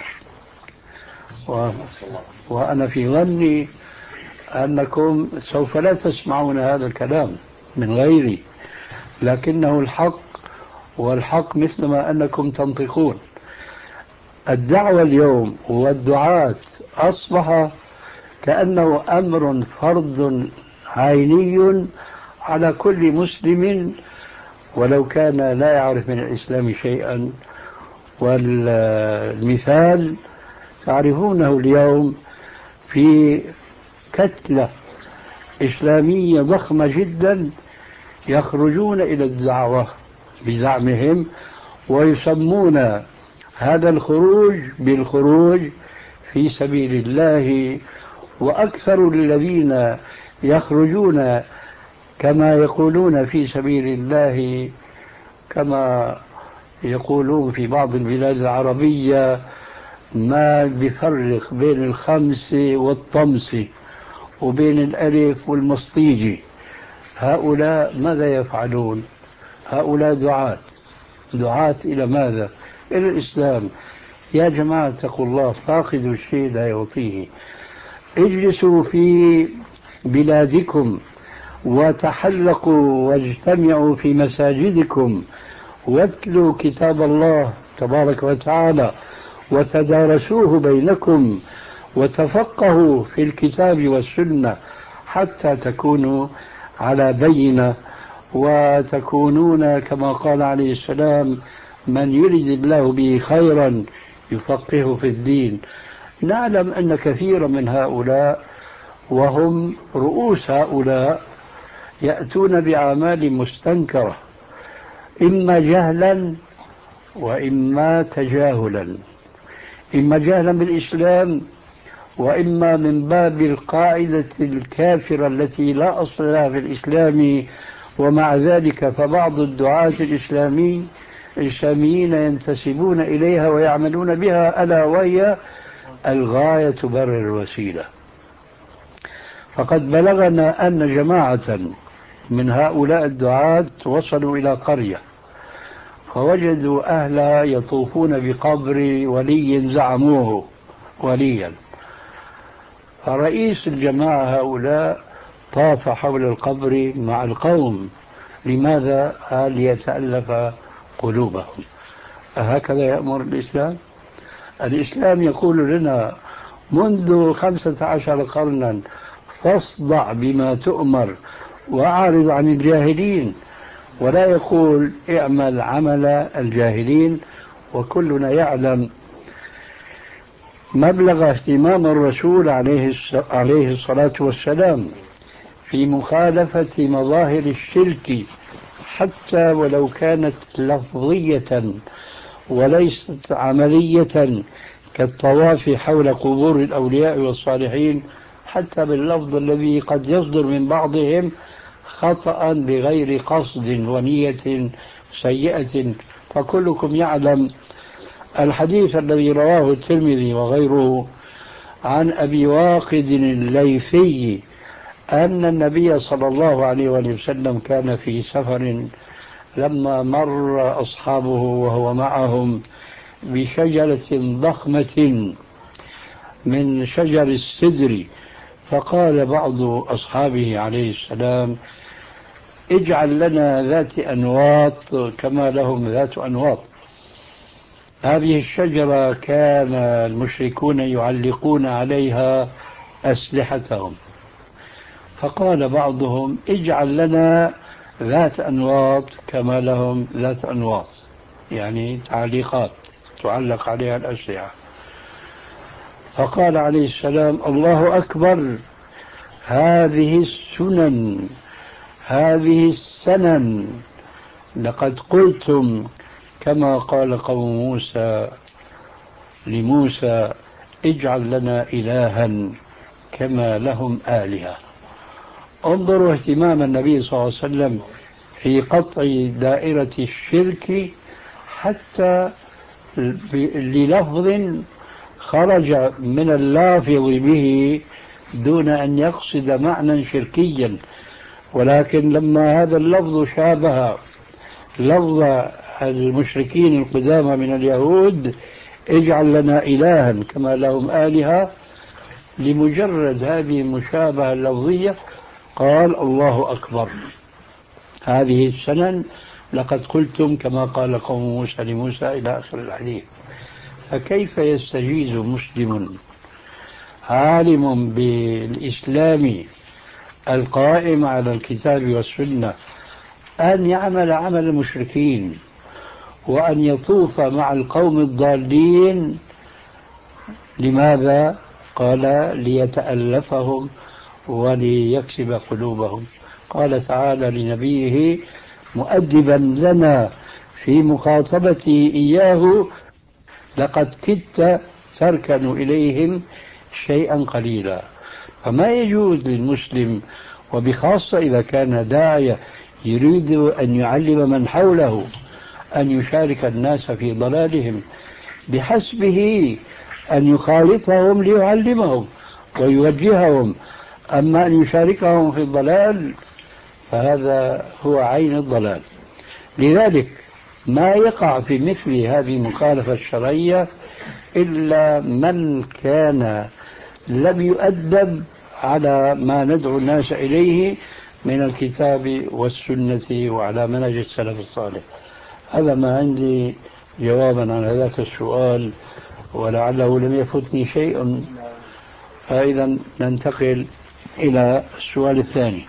و... وأنا في ظني أنكم سوف لا تسمعون هذا الكلام من غيري، لكنه الحق، والحق مثلما أنكم تنطقون. الدعوة اليوم والدعاة أصبح كأنه أمر فرض عيني على كل مسلم ولو كان لا يعرف من الإسلام شيئا. والمثال تعرفونه اليوم في كتلة إسلامية ضخمة جدا يخرجون إلى الدعوة بزعمهم، ويسمون هذا الخروج بالخروج في سبيل الله. وأكثر الذين يخرجون كما يقولون في سبيل الله كما يقولون في بعض البلاد العربية ما بيفرق بين الخمس والطمس وبين الألف والمصطيجي. هؤلاء ماذا يفعلون؟ هؤلاء دعاة دعاة إلى ماذا؟ إلى الإسلام. يا جماعة اتقوا الله، فاقد الشيء لا يعطيه. اجلسوا في بلادكم وتحلقوا واجتمعوا في مساجدكم واتلوا كتاب الله تبارك وتعالى وتدارسوه بينكم وتفقهوا في الكتاب والسنة حتى تكونوا على بينة وتكونون كما قال عليه السلام من يريد الله به خيرا يفقهه في الدين. نعلم أن كثيرا من هؤلاء وهم رؤوس هؤلاء يأتون بأعمال مستنكرة، إما جهلا وإما تجاهلا، إما جهلا بالإسلام وإما من باب القاعدة الكافرة التي لا أصل لها في الإسلام. ومع ذلك فبعض الدعاة الإسلامي الإسلاميين ينتسبون إليها ويعملون بها، ألا وهي الغاية تبرر الوسيلة. فقد بلغنا أن جماعة من هؤلاء الدعاة وصلوا إلى قرية فوجدوا أهلها يطوفون بقبر ولي زعموه وليا، فرئيس الجماعة هؤلاء طاف حول القبر مع القوم. لماذا؟ قال ليتألف قلوبهم. أهكذا يأمر الإسلام؟ الإسلام يقول لنا منذ خمسة عشر قرنا فاصدع بما تؤمر وأعرض عن الجاهلين، ولا يقول اعمل عمل الجاهلين. وكلنا يعلم مبلغ اهتمام الرسول عليه الصلاة والسلام في مخالفة مظاهر الشرك حتى ولو كانت لفظية وليست عملية كالطواف حول قبور الأولياء والصالحين، حتى باللفظ الذي قد يصدر من بعضهم خطأ بغير قصد ونية سيئة. فكلكم يعلم الحديث الذي رواه الترمذي وغيره عن أبي واقد الليثي أن النبي صلى الله عليه وسلم كان في سفر لما مر أصحابه وهو معهم بشجرة ضخمة من شجر السدر، فقال بعض أصحابه عليه السلام اجعل لنا ذات أنواط كما لهم ذات أنواط. هذه الشجرة كان المشركون يعلقون عليها أسلحتهم، فقال بعضهم اجعل لنا ذات أنواط كما لهم ذات أنواط، يعني تعليقات تعلق عليها الأسلحة. فقال عليه السلام الله أكبر، هذه السنن هذه السنن لقد قلتم كما قال قوم موسى لموسى اجعل لنا إلها كما لهم آلهة. انظروا اهتمام النبي صلى الله عليه وسلم في قطع دائرة الشرك حتى للفظ خرج من اللافظ به دون أن يقصد معنى شركيا، ولكن لما هذا اللفظ شابه لفظ المشركين القدامى من اليهود اجعل لنا إلها كما لهم آلهة، لمجرد هذه المشابهة اللفظية قال الله أكبر، هذه السنن لقد قلتم كما قال قوم موسى لموسى إلى آخر الحديث. فكيف يستجيز مسلم عالم بالإسلام القائم على الكتاب والسنة أن يعمل عمل المشركين وأن يطوف مع القوم الضالين. لماذا؟ قال ليتألفهم وليكسب قلوبهم. قال تعالى لنبيه مؤدبا لنا في مخاطبتي إياه: لقد كدت تركن إليهم شيئا قليلا. فما يجوز للمسلم، وبخاصة إذا كان داعية يريد أن يعلم من حوله، أن يشارك الناس في ضلالهم، بحسبه أن يخالطهم ليعلمهم ويوجههم. أما أن يشاركهم في الضلال فهذا هو عين الضلال. لذلك ما يقع في مثل هذه المخالفة الشرعية إلا من كان لم يؤدب على ما ندعو الناس إليه من الكتاب والسنة وعلى منهج السلف الصالح. هذا ما عندي جوابا عن هذاك السؤال، ولعله لم يفتني شيء. فإذا ننتقل إلى السؤال الثاني.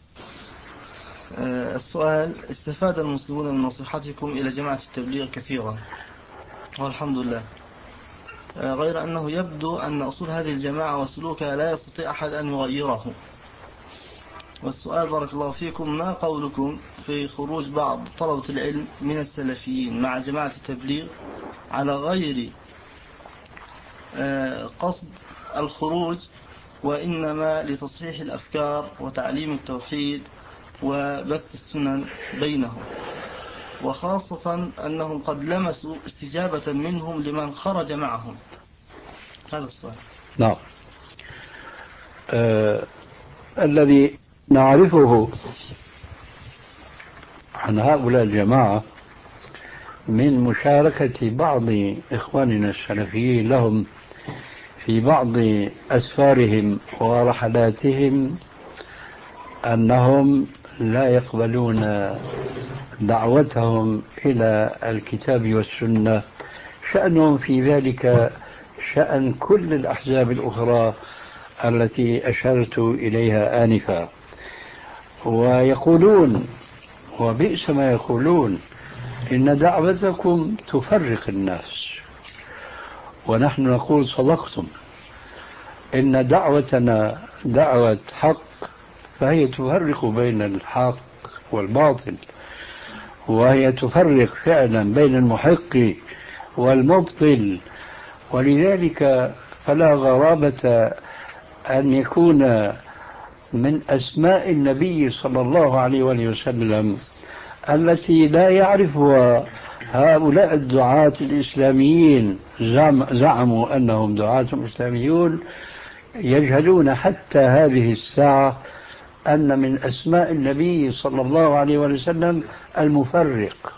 السؤال: استفاد المسلمون من نصيحتكم إلى جماعة التبليغ كثيرا والحمد لله، غير أنه يبدو أن أصول هذه الجماعة وسلوكها لا يستطيع أحد أن يغيره. والسؤال بارك الله فيكم: ما قولكم في خروج بعض طلبة العلم من السلفيين مع جماعة التبليغ على غير قصد الخروج، وإنما لتصحيح الأفكار وتعليم التوحيد وبث السنن بينهم، وخاصة أنهم قد لمسوا استجابة منهم لمن خرج معهم؟ هذا السؤال. نعم. آه الذي نعرفه عن هؤلاء الجماعة من مشاركة بعض إخواننا السلفيين لهم في بعض أسفارهم ورحلاتهم أنهم لا يقبلون دعوتهم إلى الكتاب والسنة. شأنهم في ذلك شأن كل الأحزاب الأخرى التي أشرت إليها آنفا، ويقولون وبئس ما يقولون إن دعوتكم تفرق الناس، ونحن نقول صدقتم. إن دعوتنا دعوة حق، فهي تفرق بين الحق والباطل، وهي تفرق فعلا بين المحق والمبطل. ولذلك فلا غرابة أن يكون من أسماء النبي صلى الله عليه وسلم التي لا يعرفها هؤلاء الدعاة الإسلاميين، زعم زعموا أنهم دعاة إسلاميون، يجهلون حتى هذه الساعة أن من أسماء النبي صلى الله عليه وسلم المفرق.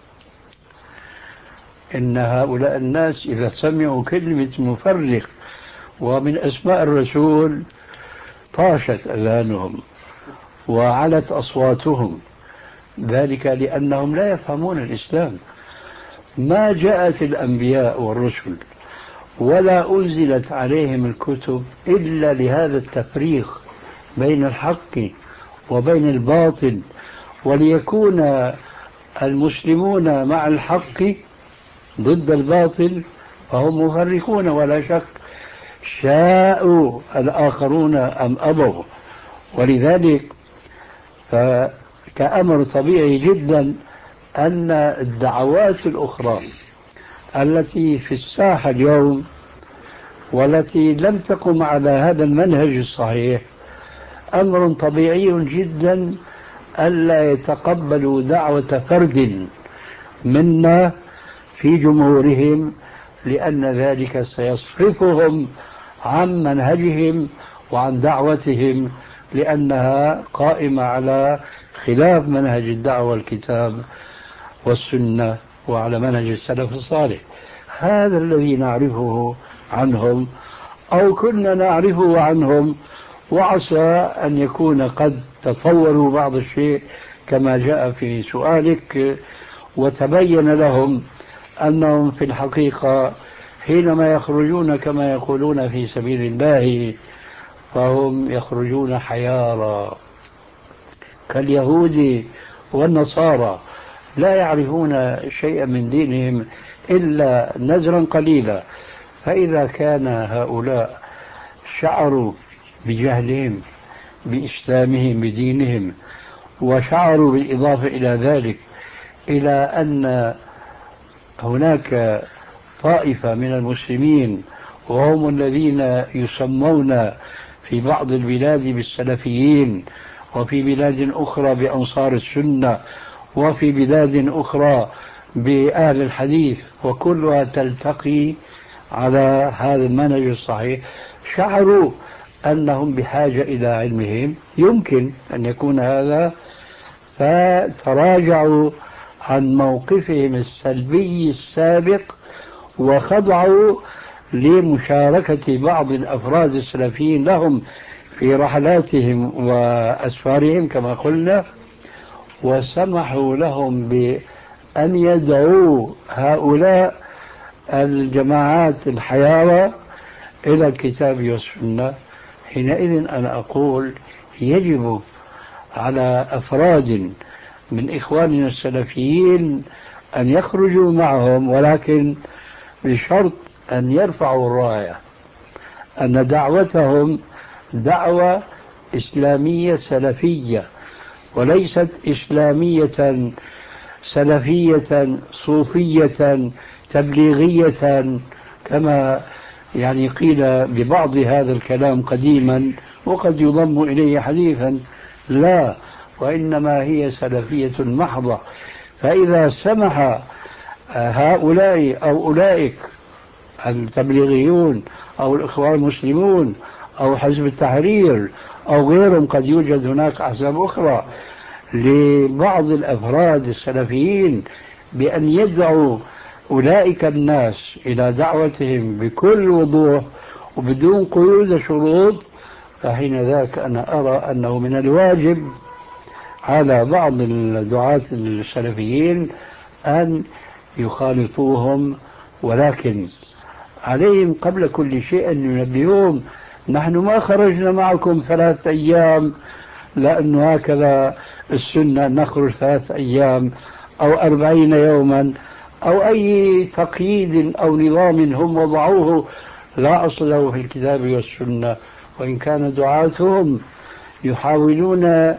إن هؤلاء الناس إذا سمعوا كلمة مفرق ومن أسماء الرسول طاشت أذانهم وعلت أصواتهم، ذلك لأنهم لا يفهمون الإسلام. ما جاءت الأنبياء والرسل ولا أنزلت عليهم الكتب إلا لهذا التفريق بين الحق وبين الباطل، وليكون المسلمون مع الحق ضد الباطل، فهم مفرقون ولا شك، شاءوا الآخرون أم أبوا. ولذلك فكأمر طبيعي جدا أن الدعوات الأخرى التي في الساحة اليوم والتي لم تقم على هذا المنهج الصحيح، أمر طبيعي جدا ألا يتقبلوا دعوة فرد منا في جمهورهم، لأن ذلك سيصرفهم عن منهجهم وعن دعوتهم، لأنها قائمة على خلاف منهج الدعوة والكتاب والسنة وعلى منهج السلف الصالح. هذا الذي نعرفه عنهم أو كنا نعرفه عنهم، وعسى أن يكون قد تطوروا بعض الشيء كما جاء في سؤالك، وتبين لهم أنهم في الحقيقة حينما يخرجون كما يقولون في سبيل الله فهم يخرجون حيارى كاليهود والنصارى، لا يعرفون شيئا من دينهم إلا نزرا قليلا. فإذا كان هؤلاء شعروا بجهلهم بإسلامهم بدينهم، وشعروا بالإضافة إلى ذلك إلى أن هناك طائفة من المسلمين وهم الذين يسمون في بعض البلاد بالسلفيين، وفي بلاد أخرى بأنصار السنة، وفي بلاد أخرى بأهل الحديث، وكلها تلتقي على هذا المنهج الصحيح، شعروا أنهم بحاجة إلى علمهم، يمكن أن يكون هذا، فتراجعوا عن موقفهم السلبي السابق وخضعوا لمشاركة بعض الأفراد السلفيين لهم في رحلاتهم وأسفارهم كما قلنا، وسمحوا لهم بأن يدعوا هؤلاء الجماعات الحيارى إلى الكتاب والسنة. حينئذ أنا أقول يجب على أفراد من إخواننا السلفيين أن يخرجوا معهم، ولكن بشرط أن يرفعوا الراية أن دعوتهم دعوة إسلامية سلفية، وليست إسلامية سلفية صوفية تبليغية كما يعني قيل ببعض هذا الكلام قديما وقد يضم إليه حديثا. لا، وإنما هي سلفية محضة. فإذا سمح هؤلاء أو أولئك التبليغيون أو الإخوان المسلمون أو حزب التحرير أو غيرهم، قد يوجد هناك أحزاب أخرى، لبعض الأفراد السلفيين بأن يدعوا أولئك الناس إلى دعوتهم بكل وضوح وبدون قيود شروط، فحين ذاك أنا أرى أنه من الواجب على بعض الدعاة السلفيين أن يخالطوهم، ولكن عليهم قبل كل شيء أن ينبهوهم نحن ما خرجنا معكم ثلاثة أيام لأنه هكذا السنة نخرج ثلاثة أيام أو أربعين يوما أو أي تقييد أو نظام هم وضعوه لا أصل له في الكتاب والسنة. وإن كان دعاتهم يحاولون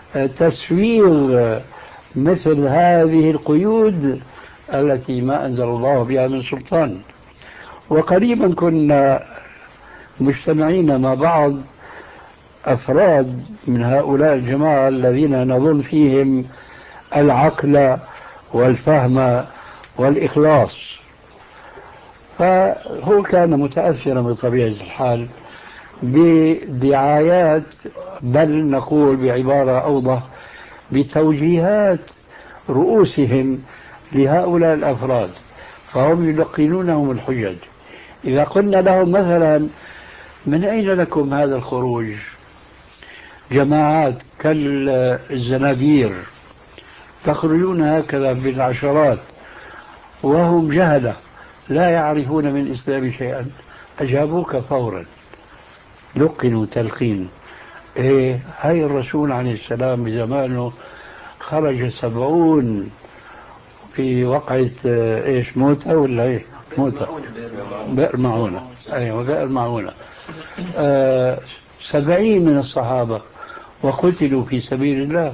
تسويغ مثل هذه القيود التي ما أنزل الله بها من سلطان. وقريبا كنا مجتمعين مع بعض أفراد من هؤلاء الجماعة الذين نظن فيهم العقل والفهم والإخلاص، فهو كان متأثرا بطبيعة الحال بدعايات، بل نقول بعبارة أوضح بتوجيهات رؤوسهم لهؤلاء الأفراد، فهم يلقنونهم الحجج. إذا قلنا لهم مثلا من أين لكم هذا الخروج؟ جماعات كالزنابير تخرجون هكذا بالعشرات وهم جهلة لا يعرفون من الإسلام شيئا، أجابوك فورا، لقنوا تلقين. إيه، هاي الرسول عليه السلام بزمانه خرج سبعون في وقعة إيش موتة ولا إيه موتة بئر معونة، أيوة بئر معونة، آه سبعين من الصحابة وقتلوا في سبيل الله.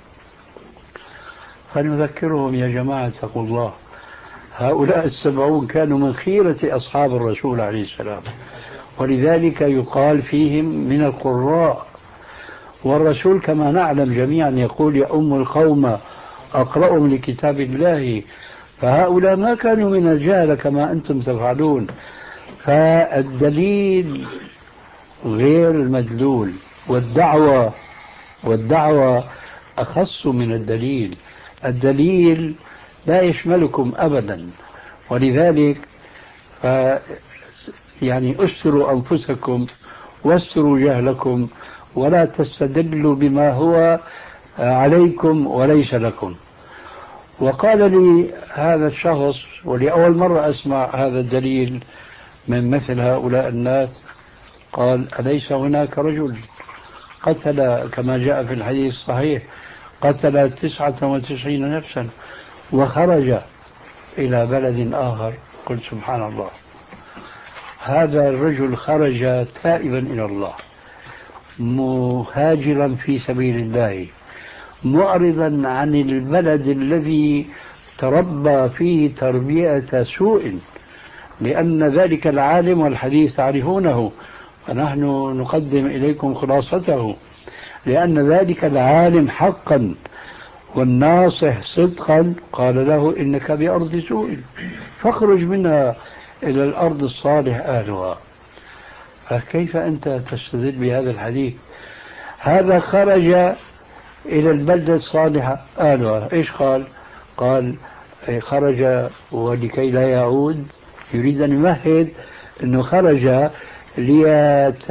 فنذكرهم يا جماعة اتقوا الله، هؤلاء السبعون كانوا من خيرة أصحاب الرسول عليه السلام، ولذلك يقال فيهم من القراء. والرسول كما نعلم جميعا يقول يا أم القوم أقرأهم لكتاب الله، فهؤلاء ما كانوا من الجهل كما أنتم تفعلون. فالدليل غير المدلول، والدعوة والدعوة أخص من الدليل. الدليل لا يشملكم أبدا، ولذلك ف يعني أستروا أنفسكم واستروا جهلكم، ولا تستدلوا بما هو عليكم وليس لكم. وقال لي هذا الشخص، ولأول مرة أسمع هذا الدليل من مثل هؤلاء الناس، قال: أليس هناك رجل قتل كما جاء في الحديث الصحيح قتل تسعة وتسعين نفسا وخرج إلى بلد آخر؟ قلت: سبحان الله، هذا الرجل خرج تائبا إلى الله، مهاجرا في سبيل الله، معرضا عن البلد الذي تربى فيه تربية سوء، لأن ذلك العالم، والحديث تعرفونه ونحن نقدم إليكم خلاصته، لأن ذلك العالم حقا والناصح صدقا قال له: إنك بأرض سوء فاخرج منها إلى الأرض الصالح أهلها. فكيف أنت تستدل بهذا الحديث؟ هذا خرج إلى البلدة الصالحة أهلها، إيش قال؟ قال: خرج ولكي لا يعود، يريد أن يمهد أنه خرج ليت...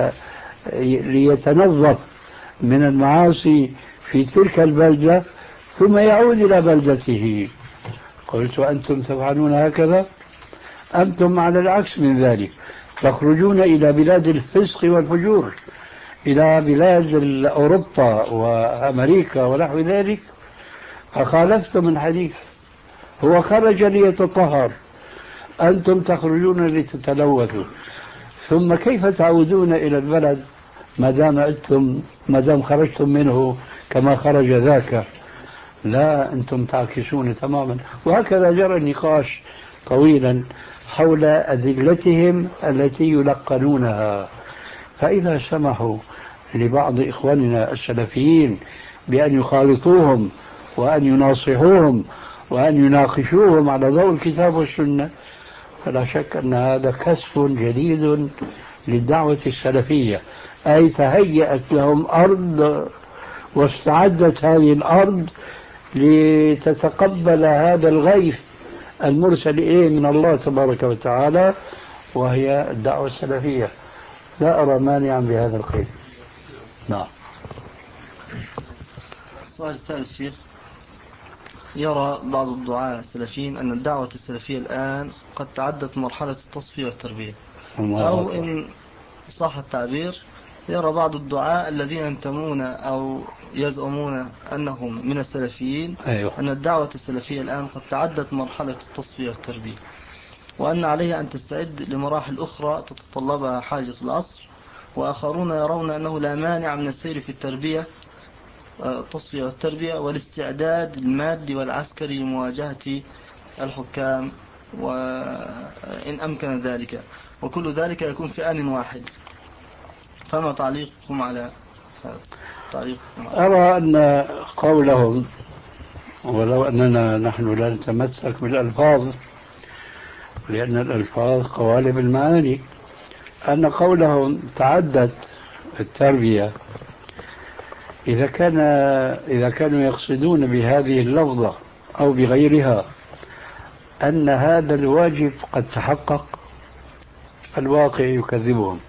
ليتنظف من المعاصي في تلك البلدة ثم يعود إلى بلدته. قلت: وأنتم تفعلون هكذا؟ أنتم على العكس من ذلك، تخرجون إلى بلاد الفسق والفجور، إلى بلاد أوروبا وأمريكا ونحو ذلك، فخالفتم الحديث. هو خرج ليتطهر، أنتم تخرجون لتتلوثوا، ثم كيف تعودون إلى البلد ما دام أنتم ما دام خرجتم منه كما خرج ذاك؟ لا، أنتم تعكسون تماما. وهكذا جرى النقاش طويلا حول أدلتهم التي يلقنونها. فإذا سمحوا لبعض إخواننا السلفيين بأن يخالطوهم وأن يناصحوهم وأن يناقشوهم على ضوء الكتاب والسنة، فلا شك أن هذا كسب جديد للدعوة السلفية، أي تهيأت لهم أرض واستعدت هذه الأرض لتتقبل هذا الغيث المرسل إليه من الله تبارك وتعالى، وهي الدعوة السلفية. لا أرى مانعا بهذا الخير. نعم. السؤال الثالث شيخ: يرى بعض الدعاة السلفيين أن الدعوة السلفية الآن قد تعدت مرحلة التصفية والتربية، أو إن صح التعبير يرى بعض الدعاة الذين ينتمون أو يزعمون أنهم من السلفيين أيوة. أن الدعوة السلفية الآن قد تعدت مرحلة التصفية والتربية، وأن عليها أن تستعد لمراحل أخرى تتطلبها حاجة العصر، وآخرون يرون أنه لا مانع من السير في التربية التصفية والتربية والاستعداد المادي والعسكري لمواجهة الحكام وإن أمكن ذلك، وكل ذلك يكون في آن واحد. فما تعليقكم على هذا؟ تعليقكم على أرى أن قولهم، ولو أننا نحن لا نتمسك بالألفاظ لأن الألفاظ قوالب المعاني، أن قولهم تعدت التربية، إذا كان إذا كانوا يقصدون بهذه اللفظة أو بغيرها أن هذا الواجب قد تحقق، الواقع يكذبهم.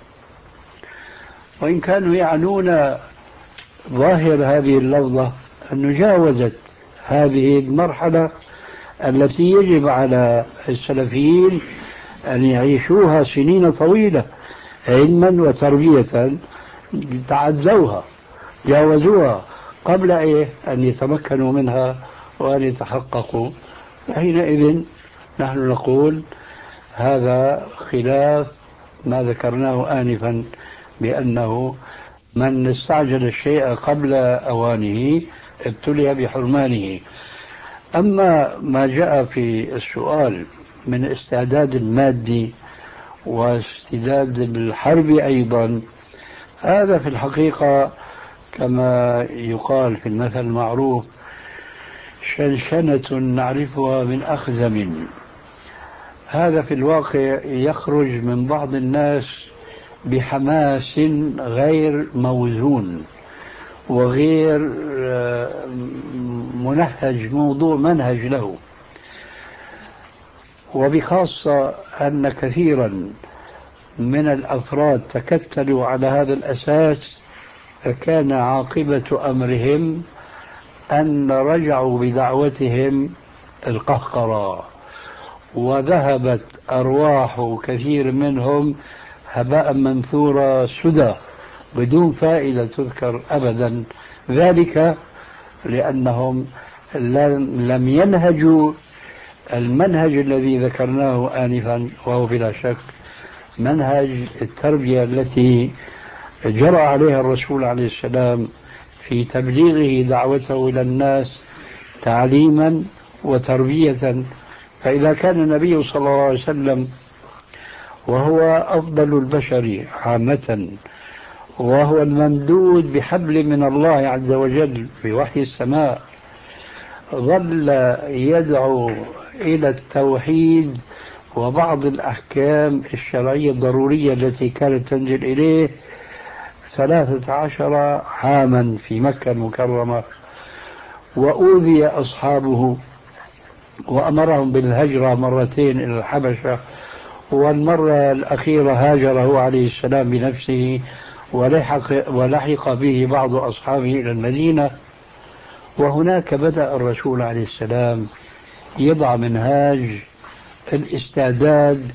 وإن كانوا يعنون ظاهر هذه اللفظة أن جاوزت هذه المرحلة التي يجب على السلفيين أن يعيشوها سنين طويلة علما وتربية، تعدوها جاوزوها قبل إيه أن يتمكنوا منها وأن يتحققوا. فحينئذ نحن نقول هذا خلاف ما ذكرناه آنفا بأنه من استعجل الشيء قبل أوانه ابتلي بحرمانه. أما ما جاء في السؤال من استعداد المادي واستعداد الحرب أيضا، هذا في الحقيقة كما يقال في المثل المعروف شنشنة نعرفها من أخزم. هذا في الواقع يخرج من بعض الناس بحماس غير موزون وغير منهج، موضوع منهج له، وبخاصة أن كثيرا من الأفراد تكتلوا على هذا الأساس، فكان عاقبة أمرهم أن رجعوا بدعوتهم القهقرة، وذهبت أرواح كثير منهم هباء منثورا سدى بدون فائدة تذكر أبدا، ذلك لأنهم لم ينهجوا المنهج الذي ذكرناه آنفا، وهو بلا شك منهج التربية التي جرى عليها الرسول عليه السلام في تبليغه دعوته إلى الناس تعليما وتربية. فإذا كان النبي صلى الله عليه وسلم وهو أفضل البشر عامة، وهو الممدود بحبل من الله عز وجل بوحي السماء، ظل يدعو إلى التوحيد وبعض الأحكام الشرعية الضرورية التي كانت تنزل إليه ثلاثة عشر عاما في مكة المكرمة، وأوذي أصحابه وأمرهم بالهجرة مرتين إلى الحبشة، والمرة الأخيرة هاجره عليه السلام بنفسه ولحق, ولحق به بعض أصحابه إلى المدينة. وهناك بدأ الرسول عليه السلام يضع منهاج الاستعداد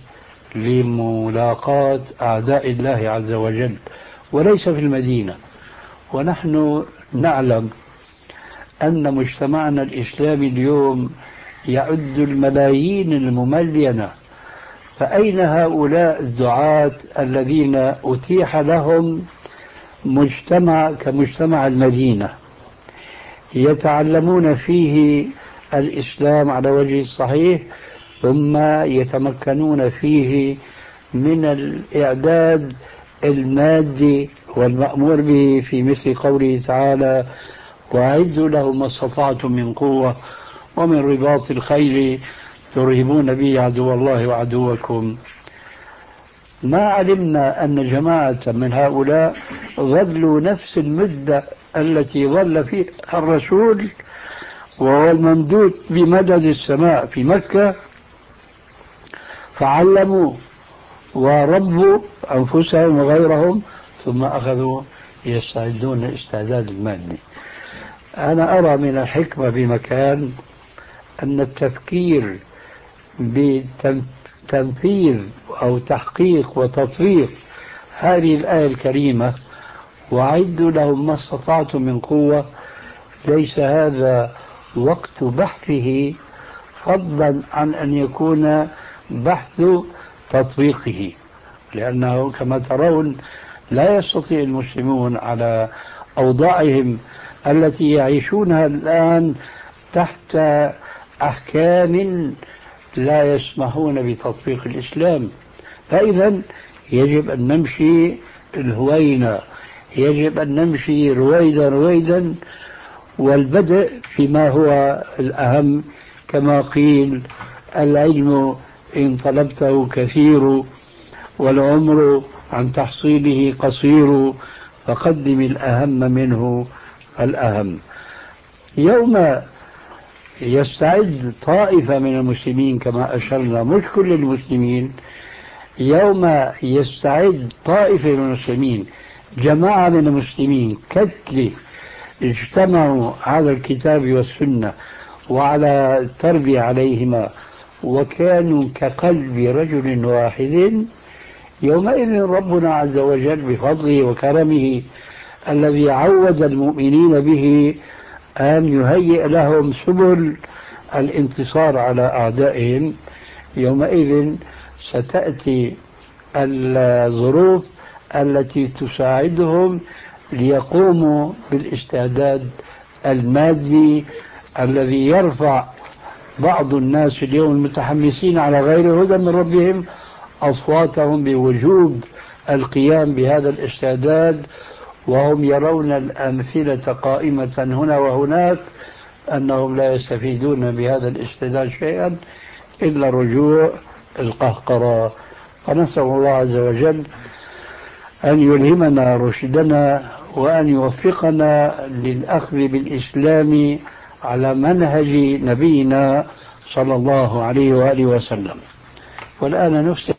لملاقاة أعداء الله عز وجل، وليس في المدينة. ونحن نعلم أن مجتمعنا الإسلامي اليوم يعد الملايين المملينة، فأين هؤلاء الدعاة الذين أتيح لهم مجتمع كمجتمع المدينة يتعلمون فيه الإسلام على وجه الصحيح، ثم يتمكنون فيه من الإعداد المادي والمأمور به في مثل قوله تعالى: وأعدوا لهم ما استطعتم من قوة ومن رباط الخيل ترهبون به عدو الله وعدوكم. ما علمنا أن جماعة من هؤلاء ظلوا نفس المدة التي ظل فيها الرسول وهو الممدود بمدد السماء في مكة، فعلموا وربوا أنفسهم وغيرهم، ثم أخذوا يستعدون الاستعداد المادي. أنا أرى من الحكمة بمكان أن التفكير بتنفيذ أو تحقيق وتطبيق هذه الآية الكريمة: وأعدوا لهم ما استطعتم من قوة، ليس هذا وقت بحثه، فضلا عن أن يكون بحث تطبيقه، لأنه كما ترون لا يستطيع المسلمون على أوضاعهم التي يعيشونها الآن تحت أحكام لا يسمحون بتطبيق الإسلام. فإذا يجب أن نمشي الهوينة، يجب أن نمشي رويدا رويدا، والبدء فيما هو الأهم. كما قيل: العلم إن طلبته كثير والعمر عن تحصيله قصير، فقدم الأهم منه الأهم. يوم يستعد طائفة من المسلمين كما أشرنا، مش كل المسلمين، يوم يستعد طائفة من المسلمين، جماعة من المسلمين، كتلة اجتمعوا على الكتاب والسنة وعلى التربية عليهما وكانوا كقلب رجل واحد، يومئذ ربنا عز وجل بفضله وكرمه الذي عود المؤمنين به أن يهيئ لهم سبل الانتصار على أعدائهم، يومئذ ستأتي الظروف التي تساعدهم ليقوموا بالاستعداد المادي الذي يرفع بعض الناس اليوم المتحمسين على غير هدى من ربهم أصواتهم بوجوب القيام بهذا الاستعداد، وهم يرون الأمثلة قائمة هنا وهناك أنهم لا يستفيدون بهذا الاستعداد شيئا إلا رجوع القهقرة. فنسأل الله عز وجل أن يلهمنا رشدنا وأن يوفقنا للأخذ بالإسلام على منهج نبينا صلى الله عليه وآله وسلم. والآن نفسي